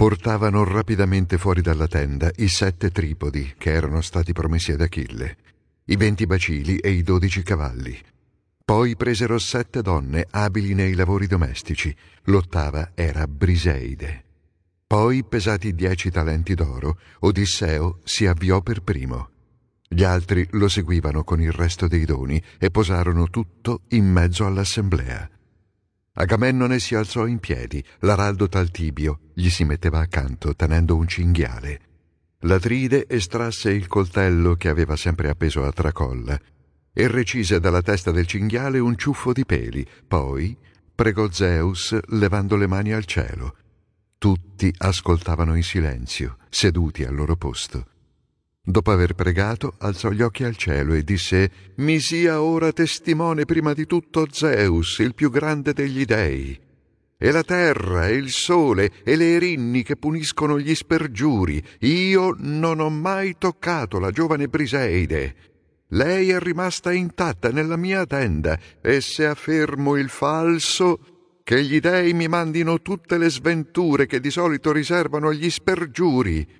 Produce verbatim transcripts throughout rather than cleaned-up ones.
Portavano rapidamente fuori dalla tenda i sette tripodi che erano stati promessi ad Achille, i venti bacili e i dodici cavalli. Poi presero sette donne abili nei lavori domestici. L'ottava era Briseide. Poi, pesati dieci talenti d'oro, Odisseo si avviò per primo. Gli altri lo seguivano con il resto dei doni e posarono tutto in mezzo all'assemblea. Agamennone si alzò in piedi, l'araldo Taltibio gli si metteva accanto tenendo un cinghiale. L'Atride estrasse il coltello che aveva sempre appeso a tracolla e recise dalla testa del cinghiale un ciuffo di peli. Poi pregò Zeus levando le mani al cielo. Tutti ascoltavano in silenzio, seduti al loro posto. Dopo aver pregato, alzò gli occhi al cielo e disse: «Mi sia ora testimone prima di tutto Zeus, il più grande degli dei, e la terra, e il sole, e le erinni che puniscono gli spergiuri. Io non ho mai toccato la giovane Briseide. Lei è rimasta intatta nella mia tenda, e se affermo il falso, che gli dei mi mandino tutte le sventure che di solito riservano agli spergiuri».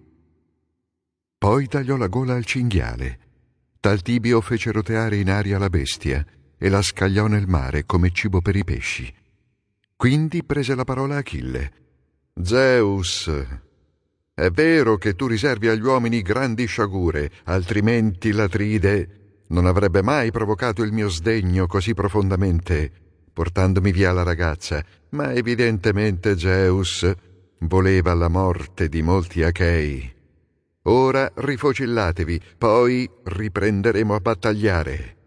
Poi tagliò la gola al cinghiale. Taltibio fece roteare in aria la bestia e la scagliò nel mare come cibo per i pesci. Quindi prese la parola Achille. «Zeus, è vero che tu riservi agli uomini grandi sciagure, altrimenti l'Atride non avrebbe mai provocato il mio sdegno così profondamente, portandomi via la ragazza, ma evidentemente Zeus voleva la morte di molti Achei. Ora rifocillatevi, poi riprenderemo a battagliare».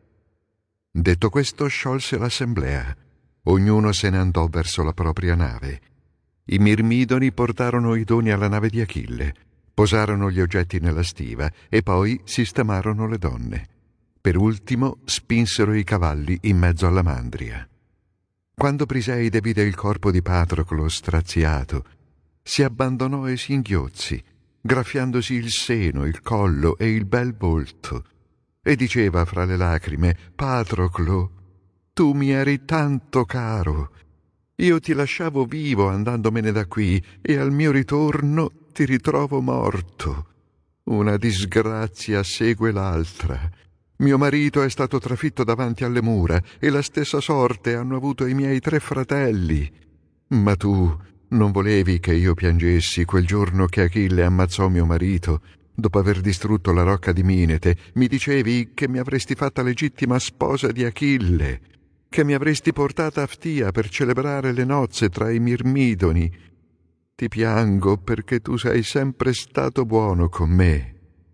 Detto questo, sciolse l'assemblea. Ognuno se ne andò verso la propria nave. I Mirmidoni portarono i doni alla nave di Achille, posarono gli oggetti nella stiva e poi sistemarono le donne. Per ultimo spinsero i cavalli in mezzo alla mandria. Quando Briseide vide il corpo di Patroclo straziato, si abbandonò ai singhiozzi, graffiandosi il seno, il collo e il bel volto, e diceva fra le lacrime: «Patroclo, tu mi eri tanto caro. Io ti lasciavo vivo andandomene da qui, e al mio ritorno ti ritrovo morto. Una disgrazia segue l'altra. Mio marito è stato trafitto davanti alle mura, e la stessa sorte hanno avuto i miei tre fratelli. Ma tu non volevi che io piangessi quel giorno che Achille ammazzò mio marito, dopo aver distrutto la rocca di Minete. Mi dicevi che mi avresti fatta legittima sposa di Achille, che mi avresti portata a Ftia per celebrare le nozze tra i Mirmidoni. Ti piango perché tu sei sempre stato buono con me».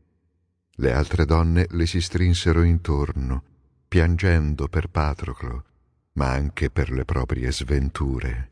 Le altre donne le si strinsero intorno, piangendo per Patroclo, ma anche per le proprie sventure.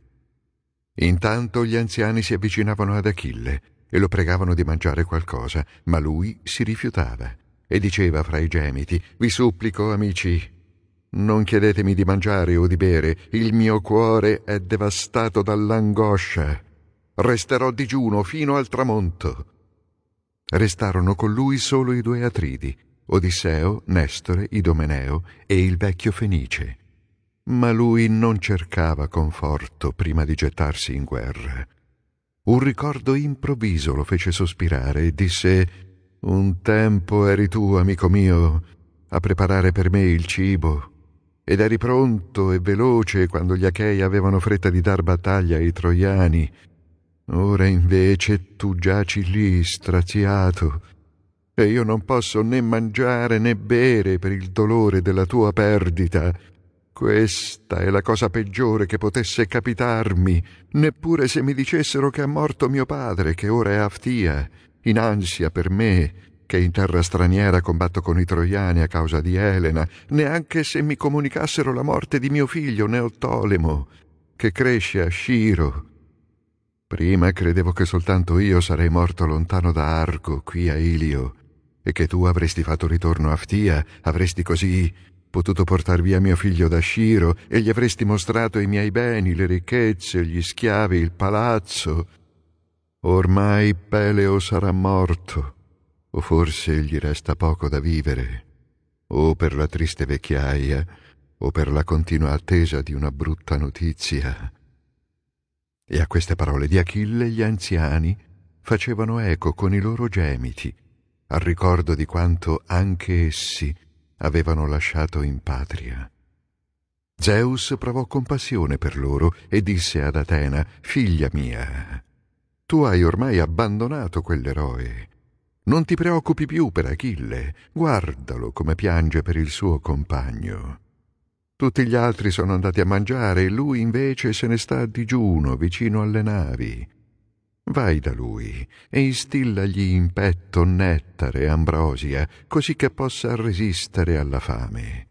Intanto gli anziani si avvicinavano ad Achille e lo pregavano di mangiare qualcosa, ma lui si rifiutava e diceva fra i gemiti: «Vi supplico, amici, non chiedetemi di mangiare o di bere, il mio cuore è devastato dall'angoscia. Resterò digiuno fino al tramonto». Restarono con lui solo i due Atridi, Odisseo, Nestore, Idomeneo e il vecchio Fenice. Ma lui non cercava conforto prima di gettarsi in guerra. Un ricordo improvviso lo fece sospirare e disse: «Un tempo eri tu, amico mio, a preparare per me il cibo, ed eri pronto e veloce quando gli Achei avevano fretta di dar battaglia ai Troiani. Ora invece tu giaci lì straziato, e io non posso né mangiare né bere per il dolore della tua perdita. Questa è la cosa peggiore che potesse capitarmi, neppure se mi dicessero che è morto mio padre, che ora è a Ftia, in ansia per me, che in terra straniera combatto con i Troiani a causa di Elena, neanche se mi comunicassero la morte di mio figlio Neottolemo, che cresce a Sciro. Prima credevo che soltanto io sarei morto lontano da Argo, qui a Ilio, e che tu avresti fatto ritorno a Ftia, avresti così potuto portar via mio figlio da Sciro e gli avresti mostrato i miei beni, le ricchezze, gli schiavi, il palazzo. Ormai Peleo sarà morto, o forse gli resta poco da vivere, o per la triste vecchiaia, o per la continua attesa di una brutta notizia». E a queste parole di Achille gli anziani facevano eco con i loro gemiti, al ricordo di quanto anche essi avevano lasciato in patria. Zeus provò compassione per loro e disse ad Atena: «Figlia mia, tu hai ormai abbandonato quell'eroe. Non ti preoccupi più per Achille, guardalo come piange per il suo compagno. Tutti gli altri sono andati a mangiare e lui invece se ne sta a digiuno vicino alle navi. Vai da lui e instillagli in petto nettare e ambrosia, così che possa resistere alla fame».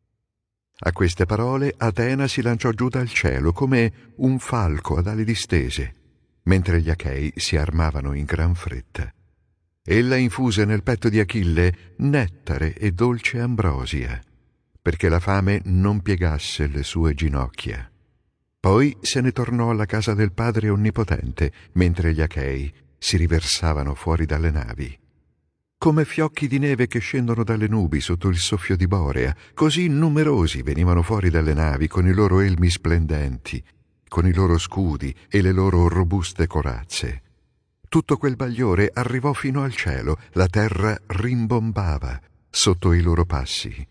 A queste parole Atena si lanciò giù dal cielo come un falco ad ali distese, mentre gli Achei si armavano in gran fretta. Ella infuse nel petto di Achille nettare e dolce ambrosia, perché la fame non piegasse le sue ginocchia. Poi se ne tornò alla casa del padre onnipotente, mentre gli Achei si riversavano fuori dalle navi. Come fiocchi di neve che scendono dalle nubi sotto il soffio di Borea, così numerosi venivano fuori dalle navi con i loro elmi splendenti, con i loro scudi e le loro robuste corazze. Tutto quel bagliore arrivò fino al cielo, la terra rimbombava sotto i loro passi.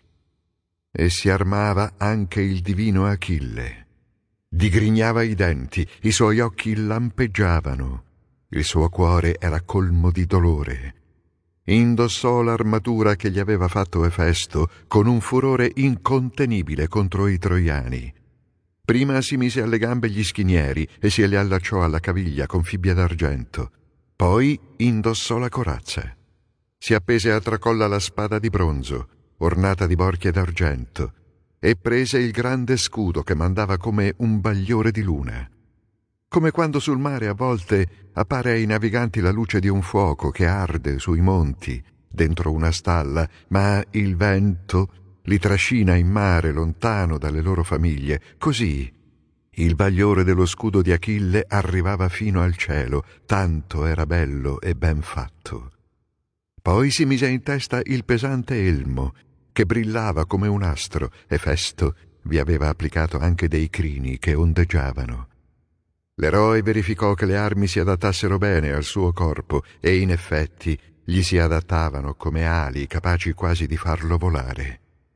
E si armava anche il divino Achille. Digrignava i denti, i suoi occhi lampeggiavano, il suo cuore era colmo di dolore. Indossò l'armatura che gli aveva fatto Efesto con un furore incontenibile contro i troiani. Prima si mise alle gambe gli schinieri e se li allacciò alla caviglia con fibbia d'argento. Poi indossò la corazza. Si appese a tracolla la spada di bronzo, ornata di borchie d'argento, e prese il grande scudo che mandava come un bagliore di luna. Come quando sul mare a volte appare ai naviganti la luce di un fuoco che arde sui monti, dentro una stalla, ma il vento li trascina in mare lontano dalle loro famiglie. Così il bagliore dello scudo di Achille arrivava fino al cielo, tanto era bello e ben fatto. Poi si mise in testa il pesante elmo, che brillava come un astro, e Festo vi aveva applicato anche dei crini che ondeggiavano. L'eroe verificò che le armi si adattassero bene al suo corpo e in effetti gli si adattavano come ali capaci quasi di farlo volare.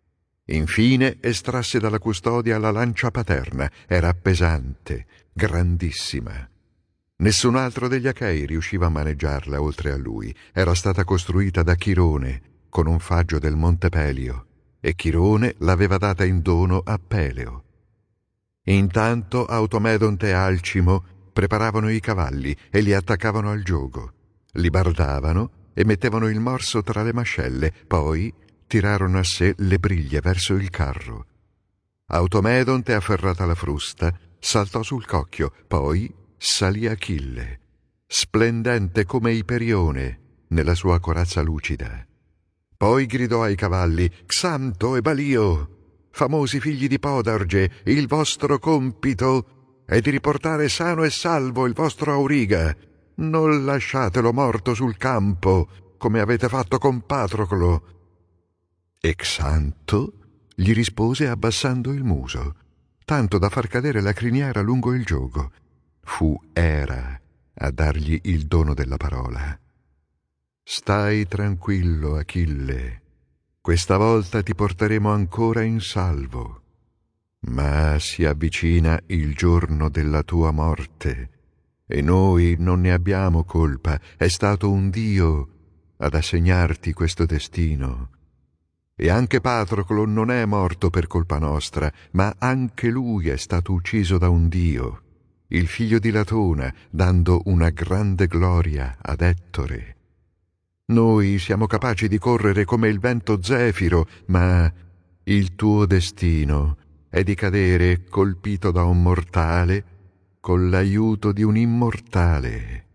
Infine estrasse dalla custodia la lancia paterna, era pesante, grandissima. Nessun altro degli Achei riusciva a maneggiarla oltre a lui. Era stata costruita da Chirone con un faggio del Monte Pelio e Chirone l'aveva data in dono a Peleo. Intanto Automedonte e Alcimo preparavano i cavalli e li attaccavano al giogo, li bardavano e mettevano il morso tra le mascelle, poi tirarono a sé le briglie verso il carro. Automedonte, afferrata la frusta, saltò sul cocchio, poi salì Achille, splendente come Iperione nella sua corazza lucida. Poi gridò ai cavalli: «Xanto e Balio, famosi figli di Podarge, il vostro compito è di riportare sano e salvo il vostro Auriga. Non lasciatelo morto sul campo, come avete fatto con Patroclo». E Xanto gli rispose abbassando il muso, tanto da far cadere la criniera lungo il giogo. Fu Era a dargli il dono della parola. «Stai tranquillo, Achille. Questa volta ti porteremo ancora in salvo, ma si avvicina il giorno della tua morte e noi non ne abbiamo colpa, è stato un Dio ad assegnarti questo destino. E anche Patroclo non è morto per colpa nostra, ma anche lui è stato ucciso da un Dio, il figlio di Latona, dando una grande gloria ad Ettore. Noi siamo capaci di correre come il vento zefiro, ma il tuo destino è di cadere colpito da un mortale con l'aiuto di un immortale».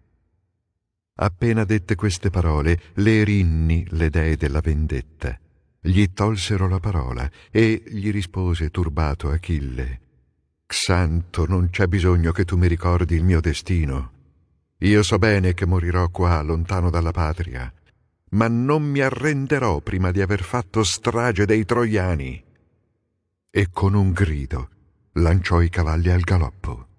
Appena dette queste parole, le Erinni, le dee della vendetta, gli tolsero la parola e gli rispose turbato Achille: «Xanto, non c'è bisogno che tu mi ricordi il mio destino. Io so bene che morirò qua, lontano dalla patria, ma non mi arrenderò prima di aver fatto strage dei troiani». E con un grido lanciò i cavalli al galoppo.